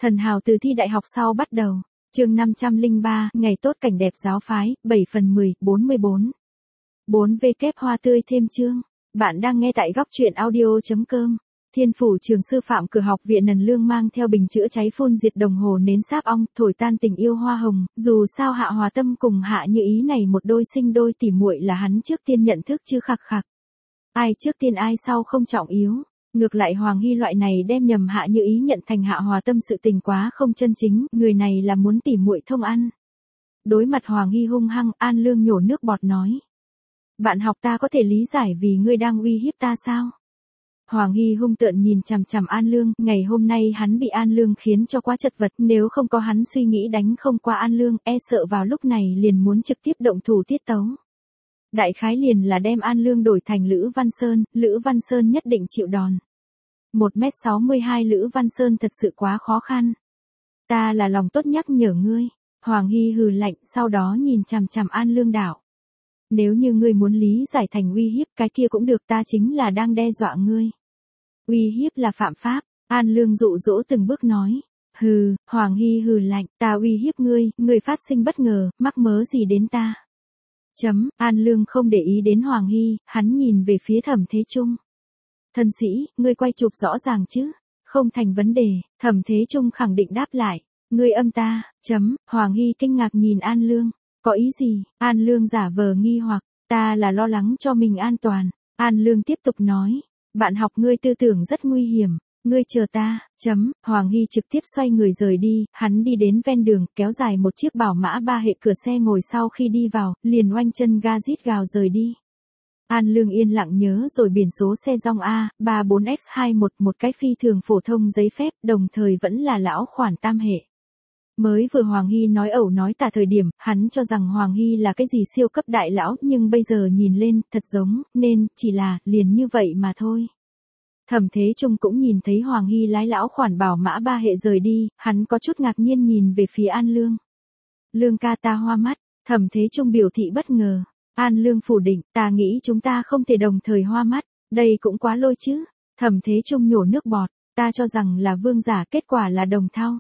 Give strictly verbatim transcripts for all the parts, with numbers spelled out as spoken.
Thần hào từ thi đại học sau bắt đầu. Chương năm trăm lẻ ba, ngày tốt cảnh đẹp giáo phái, bảy phần mười, bốn mươi bốn. bốn W hoa tươi thêm chương. Bạn đang nghe tại góc truyện audio chấm com. Thiên phủ trường sư phạm cửa học viện Nần Lương mang theo bình chữa cháy phun diệt đồng hồ nến sáp ong, thổi tan tình yêu hoa hồng, dù sao Hạ Hòa Tâm cùng Hạ Như Ý này một đôi sinh đôi tỉ muội là hắn trước tiên nhận thức chứ khạc khạc. Ai trước tiên ai sau không trọng yếu. Ngược lại Hoàng Hy loại này đem nhầm Hạ Như Ý nhận thành Hạ Hòa Tâm sự tình quá không chân chính, người này là muốn tỉ muội thông ăn. Đối mặt Hoàng Hy hung hăng, An Lương nhổ nước bọt nói. Bạn học ta có thể lý giải vì ngươi đang uy hiếp ta sao? Hoàng Hy hung tợn nhìn chằm chằm An Lương, ngày hôm nay hắn bị An Lương khiến cho quá chật vật, nếu không có hắn suy nghĩ đánh không qua An Lương, e sợ vào lúc này liền muốn trực tiếp động thủ tiết tấu. Đại khái liền là đem An Lương đổi thành Lữ Văn Sơn, Lữ Văn Sơn nhất định chịu đòn. một mét sáu mươi hai Lữ Văn Sơn thật sự quá khó khăn. Ta là lòng tốt nhắc nhở ngươi. Hoàng Hy hừ lạnh, sau đó nhìn chằm chằm An Lương đảo. Nếu như ngươi muốn lý giải thành uy hiếp cái kia cũng được, ta chính là đang đe dọa ngươi. Uy hiếp là phạm pháp, An Lương dụ dỗ từng bước nói. Hừ, Hoàng Hy hừ lạnh, ta uy hiếp ngươi, ngươi phát sinh bất ngờ, mắc mớ gì đến ta. Chấm, An Lương không để ý đến Hoàng Hy, hắn nhìn về phía Thẩm Thế Trung. Thân sĩ, ngươi quay chụp rõ ràng chứ? Không thành vấn đề, Thẩm Thế Trung khẳng định đáp lại. Ngươi âm ta, chấm, Hoàng Hy kinh ngạc nhìn An Lương. Có ý gì? An Lương giả vờ nghi hoặc, ta là lo lắng cho mình an toàn. An Lương tiếp tục nói, bạn học ngươi tư tưởng rất nguy hiểm. Ngươi chờ ta, chấm, Hoàng Hy trực tiếp xoay người rời đi, hắn đi đến ven đường, kéo dài một chiếc bảo mã ba hệ cửa xe ngồi sau khi đi vào, liền oanh chân ga rít gào rời đi. An Lương yên lặng nhớ rồi biển số xe rong A, ba bốn X hai một, một cái phi thường phổ thông giấy phép, đồng thời vẫn là lão khoản tam hệ. Mới vừa Hoàng Hy nói ẩu nói tả thời điểm, hắn cho rằng Hoàng Hy là cái gì siêu cấp đại lão, nhưng bây giờ nhìn lên, thật giống, nên, chỉ là, liền như vậy mà thôi. Thẩm Thế Trung cũng nhìn thấy Hoàng Hy lái lão khoản bảo mã ba hệ rời đi, hắn có chút ngạc nhiên nhìn về phía An Lương. Lương ca ta hoa mắt, Thẩm Thế Trung biểu thị bất ngờ. An Lương phủ định, ta nghĩ chúng ta không thể đồng thời hoa mắt, đây cũng quá lôi chứ. Thẩm Thế Trung nhổ nước bọt, ta cho rằng là vương giả, kết quả là đồng thau.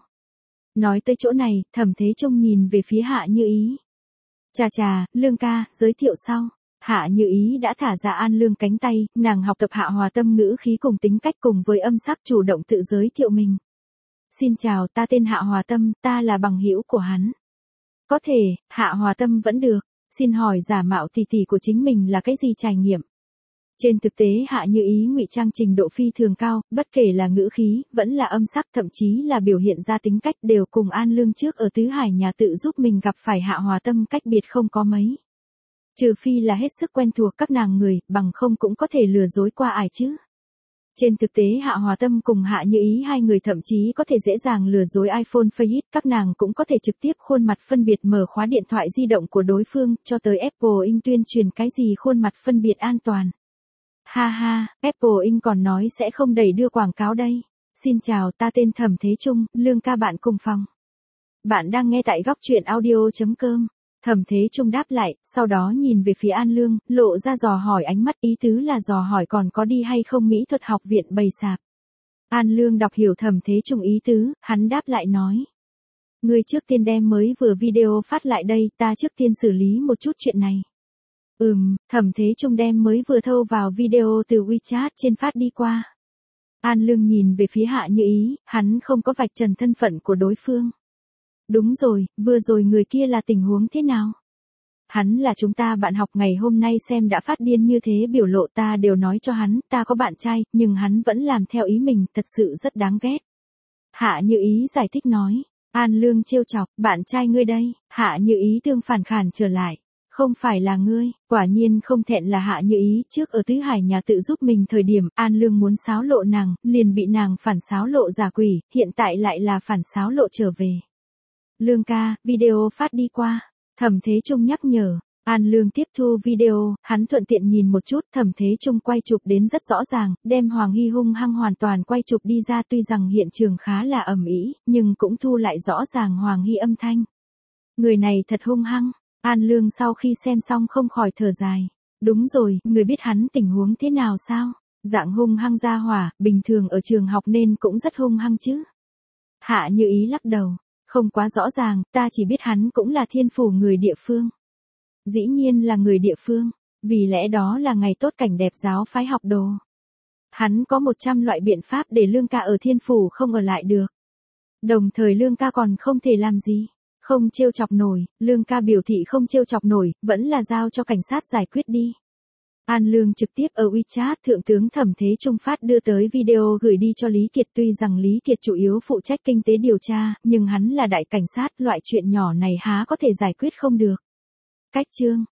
Nói tới chỗ này, Thẩm Thế Trung nhìn về phía Hạ Như Ý. Chà chà, Lương ca, giới thiệu sau. Hạ Như Ý đã thả ra An Lương cánh tay, nàng học tập Hạ Hòa Tâm ngữ khí cùng tính cách cùng với âm sắc chủ động tự giới thiệu mình. Xin chào, ta tên Hạ Hòa Tâm, ta là bằng hữu của hắn. Có thể, Hạ Hòa Tâm vẫn được, xin hỏi giả mạo tỷ tỷ của chính mình là cái gì trải nghiệm? Trên thực tế Hạ Như Ý ngụy trang trình độ phi thường cao, bất kể là ngữ khí, vẫn là âm sắc, thậm chí là biểu hiện ra tính cách đều cùng An Lương trước ở Tứ Hải nhà tự giúp mình gặp phải Hạ Hòa Tâm cách biệt không có mấy. Trừ phi là hết sức quen thuộc các nàng người, bằng không cũng có thể lừa dối qua ải chứ. Trên thực tế Hạ Hòa Tâm cùng Hạ Như Ý hai người thậm chí có thể dễ dàng lừa dối iPhone Face, các nàng cũng có thể trực tiếp khuôn mặt phân biệt mở khóa điện thoại di động của đối phương, cho tới Apple Inc tuyên truyền cái gì khuôn mặt phân biệt an toàn. Ha ha, Apple Inc còn nói sẽ không đẩy đưa quảng cáo đây. Xin chào, ta tên Thẩm Thế Trung, Lương ca bạn cùng phòng. Bạn đang nghe tại góc truyện audio chấm com. Thẩm Thế Trung đáp lại, sau đó nhìn về phía An Lương, lộ ra dò hỏi ánh mắt, ý tứ là dò hỏi còn có đi hay không mỹ thuật học viện bày sạp. An Lương đọc hiểu Thẩm Thế Trung ý tứ, hắn đáp lại nói. Ngươi trước tiên đem mới vừa video phát lại đây, ta trước tiên xử lý một chút chuyện này. Ừm, Thẩm Thế Trung đem mới vừa thâu vào video từ WeChat trên phát đi qua. An Lương nhìn về phía Hạ Như Ý, hắn không có vạch trần thân phận của đối phương. Đúng rồi, vừa rồi người kia là tình huống thế nào? Hắn là chúng ta bạn học, ngày hôm nay xem đã phát điên như thế biểu lộ, ta đều nói cho hắn, ta có bạn trai, nhưng hắn vẫn làm theo ý mình, thật sự rất đáng ghét. Hạ Như Ý giải thích nói. An Lương trêu chọc, bạn trai ngươi đây. Hạ Như Ý tương phản khản trở lại. Không phải là ngươi, quả nhiên không thẹn là Hạ Như Ý, trước ở Tứ Hải nhà tự giúp mình thời điểm, An Lương muốn xáo lộ nàng, liền bị nàng phản xáo lộ giả quỷ, hiện tại lại là phản xáo lộ trở về. Lương ca, video phát đi qua. Thẩm Thế Trung nhắc nhở. An Lương tiếp thu video, hắn thuận tiện nhìn một chút, Thẩm Thế Trung quay chụp đến rất rõ ràng, đem Hoàng Hy hung hăng hoàn toàn quay chụp đi ra, tuy rằng hiện trường khá là ầm ĩ, nhưng cũng thu lại rõ ràng Hoàng Hy âm thanh. Người này thật hung hăng. An Lương sau khi xem xong không khỏi thở dài. Đúng rồi, người biết hắn tình huống thế nào sao? Dạng hung hăng ra hỏa, bình thường ở trường học nên cũng rất hung hăng chứ. Hạ Như Ý lắc đầu. Không quá rõ ràng, ta chỉ biết hắn cũng là thiên phủ người địa phương. Dĩ nhiên là người địa phương, vì lẽ đó là ngày tốt cảnh đẹp giáo phái học đồ. Hắn có một trăm loại biện pháp để Lương ca ở thiên phủ không ở lại được. Đồng thời Lương ca còn không thể làm gì. Không trêu chọc nổi, Lương ca biểu thị không trêu chọc nổi, vẫn là giao cho cảnh sát giải quyết đi. An Lương trực tiếp ở WeChat Thượng tướng Thẩm Thế Trung Phát đưa tới video gửi đi cho Lý Kiệt. Tuy rằng Lý Kiệt chủ yếu phụ trách kinh tế điều tra, nhưng hắn là đại cảnh sát, loại chuyện nhỏ này há có thể giải quyết không được. Cách chương